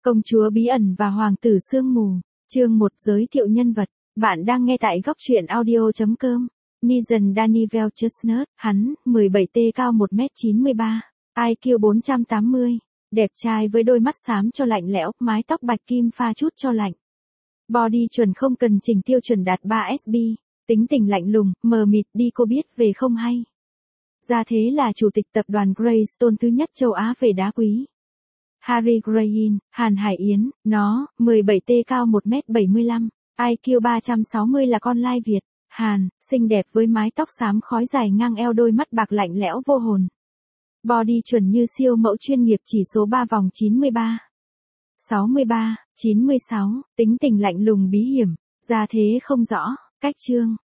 Công chúa bí ẩn và hoàng tử sương mù. Chương 1 giới thiệu nhân vật. Bạn đang nghe tại góc truyện audio.com. Negan Daniel Chestnut, hắn, 17T cao 1m93, IQ 480, đẹp trai với đôi mắt xám cho lạnh lẽo, mái tóc bạch kim pha chút cho lạnh. Body chuẩn không cần chỉnh tiêu chuẩn đạt 3SB, tính tình lạnh lùng, mờ mịt đi cô biết về không hay. Gia thế là chủ tịch tập đoàn Greystone thứ nhất châu Á về đá quý. Harry Graham, Hàn Hải Yến, nó, 17T cao 1m75, IQ 360 là con lai Việt. Hàn, xinh đẹp với mái tóc xám khói dài ngang eo, đôi mắt bạc lạnh lẽo vô hồn. Body chuẩn như siêu mẫu chuyên nghiệp, chỉ số 3 vòng 93, 63, 96, tính tình lạnh lùng bí hiểm, gia thế không rõ, cách chương.